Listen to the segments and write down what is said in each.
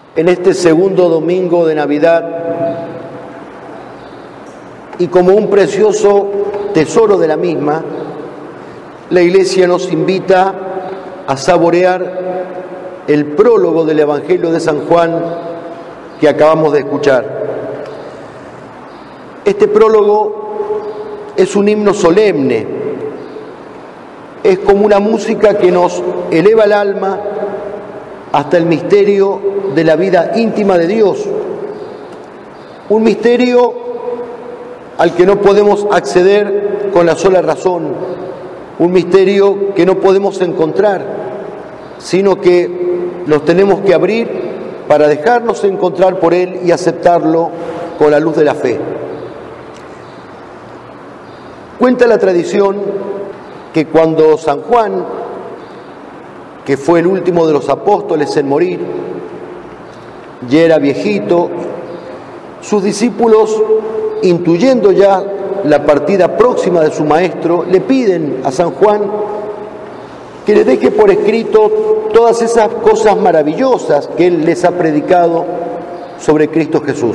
En este segundo domingo de Navidad, y como un precioso tesoro de la misma, la Iglesia nos invita a saborear el prólogo del Evangelio de San Juan que acabamos de escuchar. Este prólogo es un himno solemne, es como una música que nos eleva el alma hasta el misterio de la vida íntima de Dios, un misterio al que no podemos acceder con la sola razón, un misterio que no podemos encontrar, sino que nos tenemos que abrir para dejarnos encontrar por Él y aceptarlo con la luz de la fe. Cuenta la tradición que cuando San Juan, que fue el último de los apóstoles en morir, ya era viejito, sus discípulos, intuyendo ya la partida próxima de su maestro, le piden a San Juan que le deje por escrito todas esas cosas maravillosas que él les ha predicado sobre Cristo Jesús.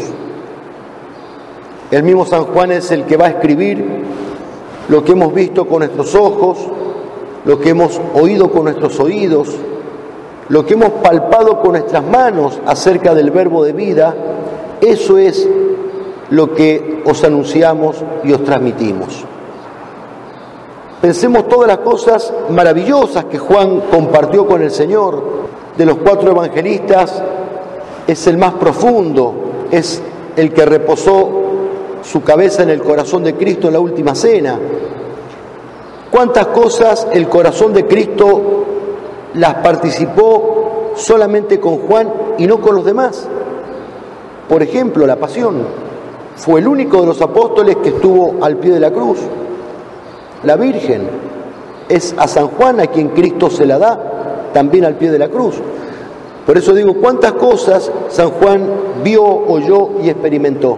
El mismo San Juan es el que va a escribir lo que hemos visto con nuestros ojos, lo que hemos oído con nuestros oídos, lo que hemos palpado con nuestras manos acerca del verbo de vida. Eso es lo que os anunciamos y os transmitimos. Pensemos todas las cosas maravillosas que Juan compartió con el Señor. De los 4 evangelistas es el más profundo, es el que reposó su cabeza en el corazón de Cristo en la última cena. ¿Cuántas cosas el corazón de Cristo las participó solamente con Juan y no con los demás? Por ejemplo, la pasión. Fue el único de los apóstoles que estuvo al pie de la cruz. La Virgen es a San Juan a quien Cristo se la da, también al pie de la cruz. Por eso digo, ¿cuántas cosas San Juan vio, oyó y experimentó?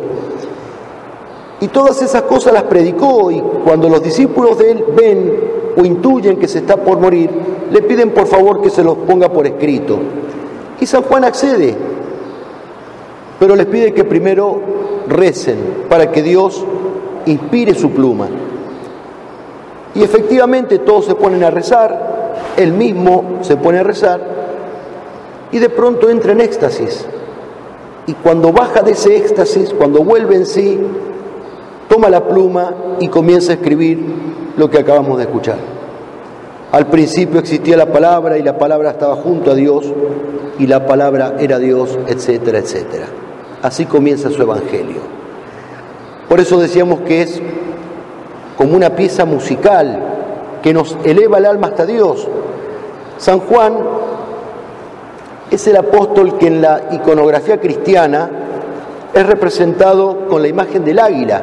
Y todas esas cosas las predicó, y cuando los discípulos de él ven o intuyen que se está por morir, le piden por favor que se los ponga por escrito. Y San Juan accede, pero les pide que primero recen para que Dios inspire su pluma. Y efectivamente todos se ponen a rezar, él mismo se pone a rezar, y de pronto entra en éxtasis. Y cuando baja de ese éxtasis, cuando vuelve en sí, toma la pluma y comienza a escribir lo que acabamos de escuchar. Al principio existía la palabra, y la palabra estaba junto a Dios, y la palabra era Dios, etcétera, etcétera. Así comienza su evangelio. Por eso decíamos que es como una pieza musical que nos eleva el alma hasta Dios. San Juan es el apóstol que en la iconografía cristiana es representado con la imagen del águila.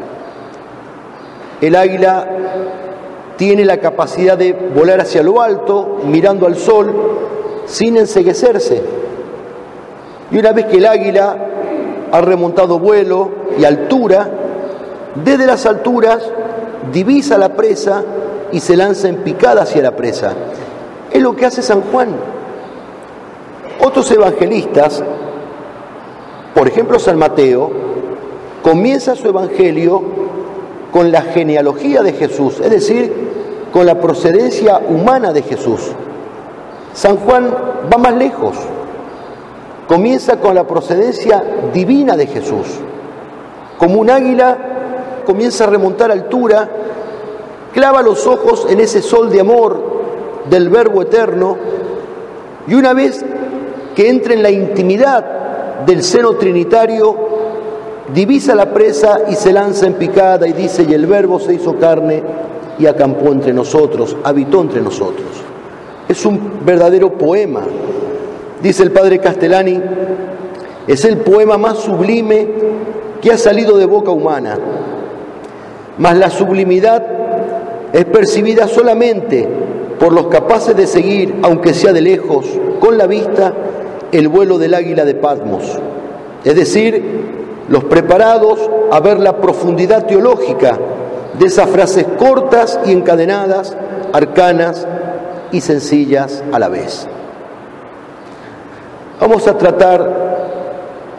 El águila tiene la capacidad de volar hacia lo alto, mirando al sol, sin enceguecerse. Y una vez que el águila ha remontado vuelo y altura, desde las alturas divisa la presa y se lanza en picada hacia la presa. Es lo que hace San Juan. Otros evangelistas, por ejemplo San Mateo, comienza su evangelio con la genealogía de Jesús, es decir, con la procedencia humana de Jesús. San Juan va más lejos, comienza con la procedencia divina de Jesús. Como un águila comienza a remontar altura, clava los ojos en ese sol de amor del Verbo eterno, y una vez que entra en la intimidad del seno trinitario, divisa la presa y se lanza en picada, y dice: y el Verbo se hizo carne y acampó entre nosotros, habitó entre nosotros. Es un verdadero poema. Dice el padre Castellani, es el poema más sublime que ha salido de boca humana, mas la sublimidad es percibida solamente por los capaces de seguir, aunque sea de lejos, con la vista, el vuelo del águila de Patmos, es decir, los preparados a ver la profundidad teológica de esas frases cortas y encadenadas, arcanas y sencillas a la vez. Vamos a tratar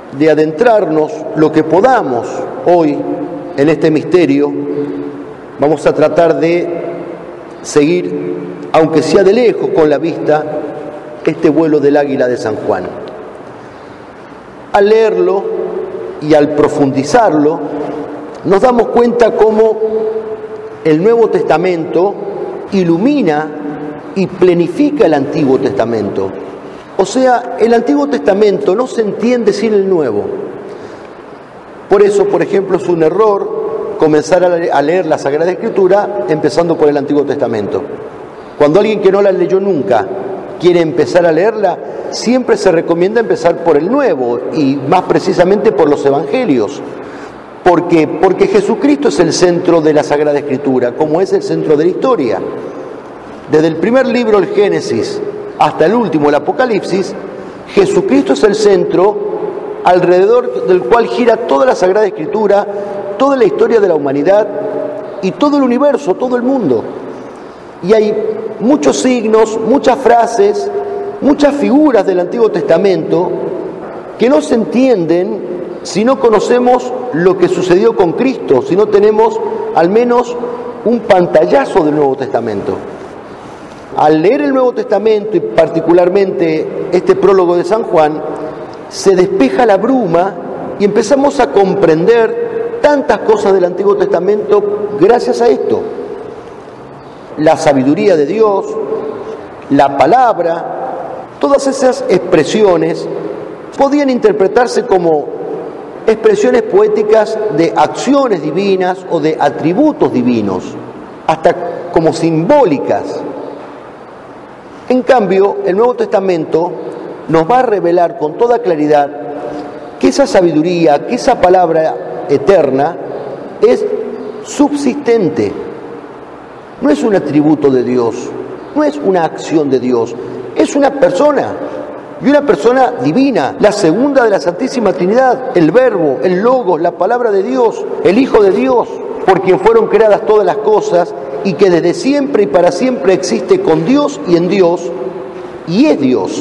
de adentrarnos lo que podamos hoy en este misterio, vamos a tratar de seguir, aunque sea de lejos con la vista, este vuelo del águila de San Juan. Al leerlo y al profundizarlo, nos damos cuenta cómo el Nuevo Testamento ilumina y plenifica el Antiguo Testamento. O sea, el Antiguo Testamento no se entiende sin el Nuevo. Por eso, por ejemplo, es un error comenzar a leer la Sagrada Escritura empezando por el Antiguo Testamento. Cuando alguien que no la leyó nunca quiere empezar a leerla, siempre se recomienda empezar por el Nuevo y más precisamente por los Evangelios. ¿Por qué? Porque Jesucristo es el centro de la Sagrada Escritura, como es el centro de la historia. Desde el primer libro, el Génesis, hasta el último, el Apocalipsis, Jesucristo es el centro alrededor del cual gira toda la Sagrada Escritura, toda la historia de la humanidad y todo el universo, todo el mundo. Y hay muchos signos, muchas frases, muchas figuras del Antiguo Testamento que no se entienden si no conocemos lo que sucedió con Cristo, si no tenemos al menos un pantallazo del Nuevo Testamento. Al leer el Nuevo Testamento y particularmente este prólogo de San Juan, se despeja la bruma y empezamos a comprender tantas cosas del Antiguo Testamento gracias a esto. La sabiduría de Dios, la palabra, todas esas expresiones podían interpretarse como expresiones poéticas de acciones divinas o de atributos divinos, hasta como simbólicas. En cambio, el Nuevo Testamento nos va a revelar con toda claridad que esa sabiduría, que esa palabra eterna es subsistente. No es un atributo de Dios, no es una acción de Dios, es una persona, y una persona divina, la segunda de la Santísima Trinidad, el Verbo, el Logos, la palabra de Dios, el Hijo de Dios, por quien fueron creadas todas las cosas y que desde siempre y para siempre existe con Dios y en Dios, y es Dios.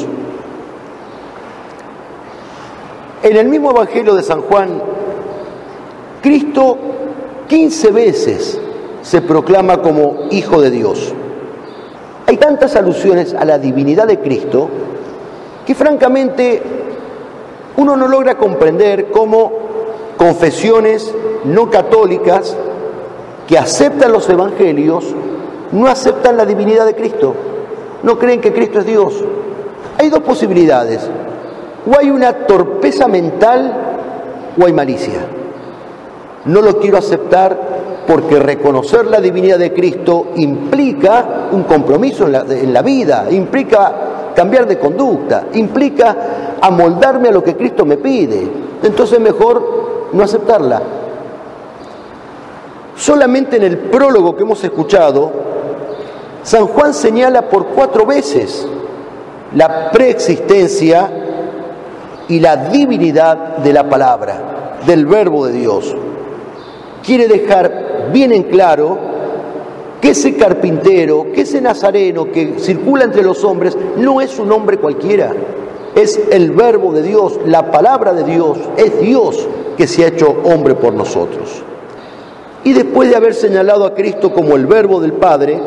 En el mismo Evangelio de San Juan, Cristo 15 veces se proclama como Hijo de Dios. Hay tantas alusiones a la divinidad de Cristo que francamente uno no logra comprender cómo confesiones no católicas que aceptan los evangelios no aceptan la divinidad de Cristo, no creen que Cristo es Dios. Hay dos posibilidades: o hay una torpeza mental o hay malicia. No lo quiero aceptar porque reconocer la divinidad de Cristo implica un compromiso en la vida, implica cambiar de conducta, implica amoldarme a lo que Cristo me pide. Entonces mejor no aceptarla. Solamente en el prólogo que hemos escuchado, San Juan señala por 4 veces la preexistencia y la divinidad de la palabra, del Verbo de Dios. Quiere dejar bien en claro que ese carpintero, que ese nazareno que circula entre los hombres, no es un hombre cualquiera, es el Verbo de Dios, la palabra de Dios, es Dios que se ha hecho hombre por nosotros. Y después de haber señalado a Cristo como el Verbo del Padre,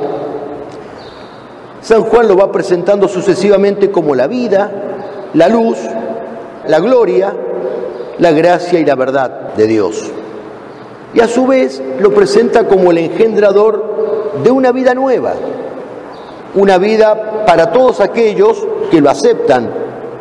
San Juan lo va presentando sucesivamente como la vida, la luz, la gloria, la gracia y la verdad de Dios. Y a su vez lo presenta como el engendrador de una vida nueva, una vida para todos aquellos que lo aceptan.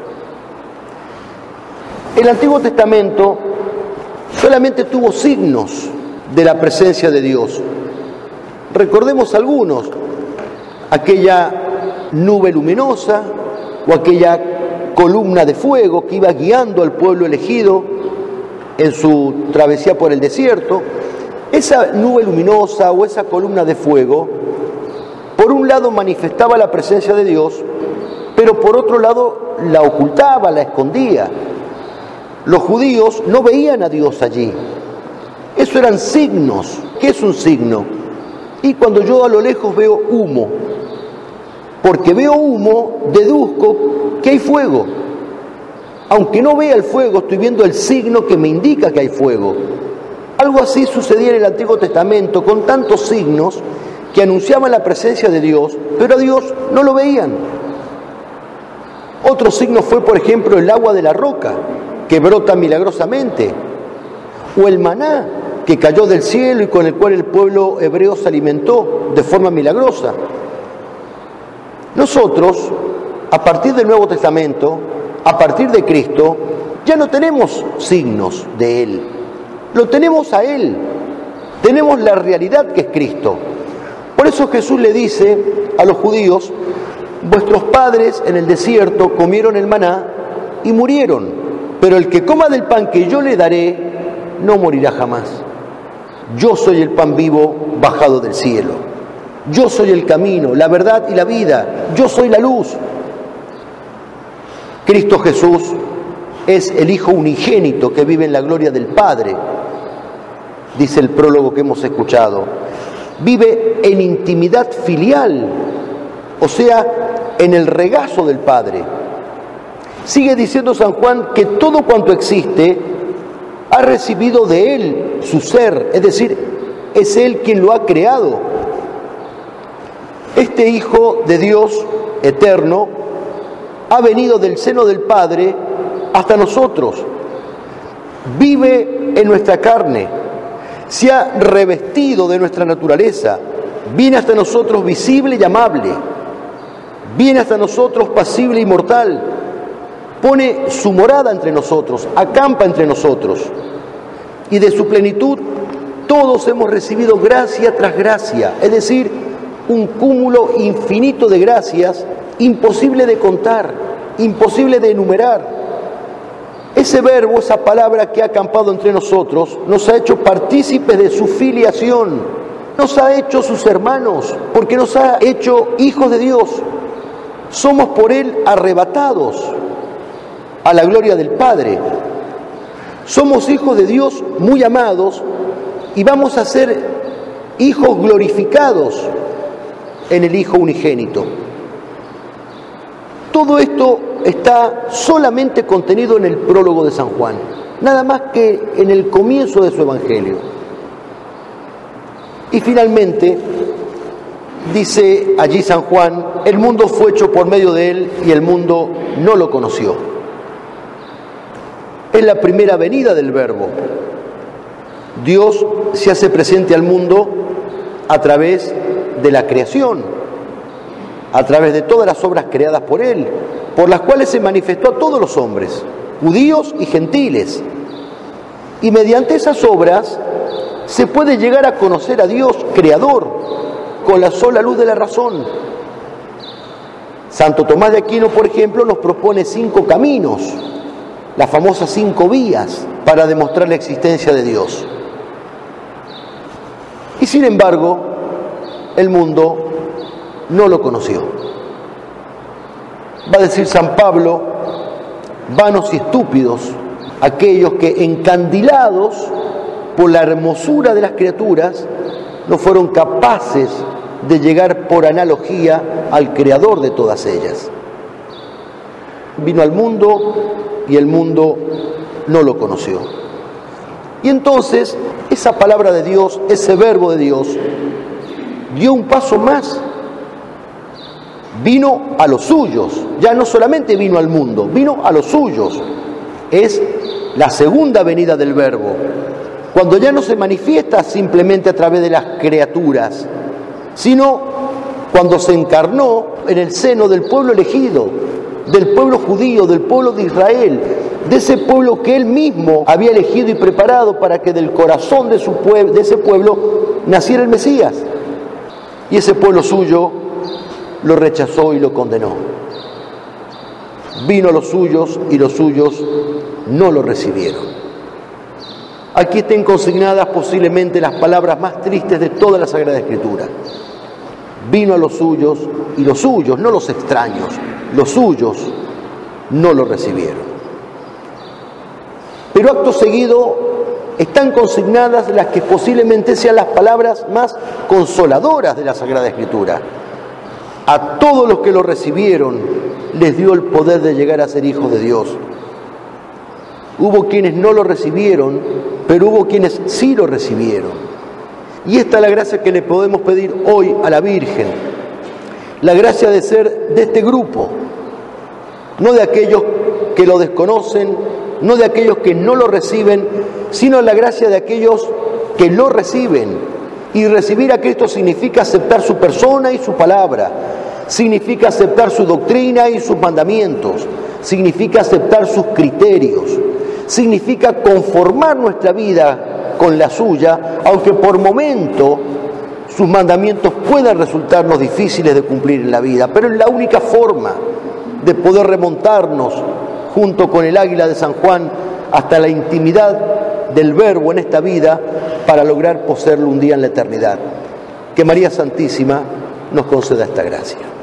El Antiguo Testamento solamente tuvo signos de la presencia de Dios. Recordemos algunos: aquella nube luminosa o aquella columna de fuego que iba guiando al pueblo elegido en su travesía por el desierto. Esa nube luminosa o esa columna de fuego, por un lado manifestaba la presencia de Dios, pero por otro lado la ocultaba, la escondía. Los judíos no veían a Dios allí. Eso eran signos. ¿Qué es un signo? Y cuando yo a lo lejos veo humo, porque veo humo, deduzco que hay fuego. Aunque no vea el fuego, estoy viendo el signo que me indica que hay fuego. Algo así sucedía en el Antiguo Testamento, con tantos signos que anunciaban la presencia de Dios, pero a Dios no lo veían. Otro signo fue, por ejemplo, el agua de la roca, que brota milagrosamente, o el maná, que cayó del cielo y con el cual el pueblo hebreo se alimentó de forma milagrosa. Nosotros, a partir del Nuevo Testamento, a partir de Cristo, ya no tenemos signos de Él, lo tenemos a Él, tenemos la realidad que es Cristo. Por eso Jesús le dice a los judíos: vuestros padres en el desierto comieron el maná y murieron, pero el que coma del pan que yo le daré no morirá jamás. Yo soy el pan vivo bajado del cielo. Yo soy el camino, la verdad y la vida. Yo soy la luz. Cristo Jesús es el Hijo unigénito que vive en la gloria del Padre, dice el prólogo que hemos escuchado. Vive en intimidad filial, o sea, en el regazo del Padre. Sigue diciendo San Juan que todo cuanto existe ha recibido de Él su ser, es decir, es Él quien lo ha creado. Este Hijo de Dios eterno ha venido del seno del Padre hasta nosotros, vive en nuestra carne, se ha revestido de nuestra naturaleza, viene hasta nosotros visible y amable, viene hasta nosotros pasible y mortal, pone su morada entre nosotros, acampa entre nosotros, y de su plenitud todos hemos recibido gracia tras gracia, es decir, un cúmulo infinito de gracias, imposible de contar, imposible de enumerar. Ese verbo, esa palabra que ha acampado entre nosotros, nos ha hecho partícipes de su filiación, nos ha hecho sus hermanos, porque nos ha hecho hijos de Dios. Somos por Él arrebatados a la gloria del Padre. Somos hijos de Dios muy amados y vamos a ser hijos glorificados en el Hijo unigénito. Todo esto está solamente contenido en el prólogo de San Juan, nada más que en el comienzo de su Evangelio. Y finalmente, dice allí San Juan: el mundo fue hecho por medio de Él y el mundo no lo conoció. Es la primera venida del Verbo. Dios se hace presente al mundo a través de la creación, a través de todas las obras creadas por Él, por las cuales se manifestó a todos los hombres, judíos y gentiles. Y mediante esas obras se puede llegar a conocer a Dios creador con la sola luz de la razón. Santo Tomás de Aquino, por ejemplo, nos propone 5 caminos, las famosas 5 vías para demostrar la existencia de Dios. Y sin embargo, el mundo no lo conoció. Va a decir San Pablo: vanos y estúpidos aquellos que, encandilados por la hermosura de las criaturas, no fueron capaces de llegar por analogía al creador de todas ellas. Vino al mundo y el mundo no lo conoció. Y entonces esa palabra de Dios, ese verbo de Dios, dio un paso más. Vino a los suyos, ya no solamente vino al mundo, vino a los suyos. Es la segunda venida del Verbo, cuando ya no se manifiesta simplemente a través de las criaturas, sino cuando se encarnó en el seno del pueblo elegido, del pueblo judío, del pueblo de Israel, de ese pueblo que Él mismo había elegido y preparado para que del corazón de ese pueblo naciera el Mesías. Y ese pueblo suyo lo rechazó y lo condenó. Vino a los suyos y los suyos no lo recibieron. Aquí están consignadas posiblemente las palabras más tristes de toda la Sagrada Escritura. Vino a los suyos y los suyos, no los extraños, los suyos no lo recibieron. Pero acto seguido están consignadas las que posiblemente sean las palabras más consoladoras de la Sagrada Escritura. A todos los que lo recibieron les dio el poder de llegar a ser hijos de Dios, hubo quienes no lo recibieron, pero hubo quienes sí lo recibieron. Y esta es la gracia que le podemos pedir hoy a la Virgen, la gracia de ser de este grupo, no de aquellos que lo desconocen, no de aquellos que no lo reciben, sino la gracia de aquellos que lo reciben. Y recibir a Cristo significa aceptar su persona y su palabra, significa aceptar su doctrina y sus mandamientos, significa aceptar sus criterios, significa conformar nuestra vida con la suya, aunque por momento sus mandamientos puedan resultarnos difíciles de cumplir en la vida, pero es la única forma de poder remontarnos junto con el águila de San Juan hasta la intimidad del Verbo en esta vida para lograr poseerlo un día en la eternidad. Que María Santísima nos conceda esta gracia.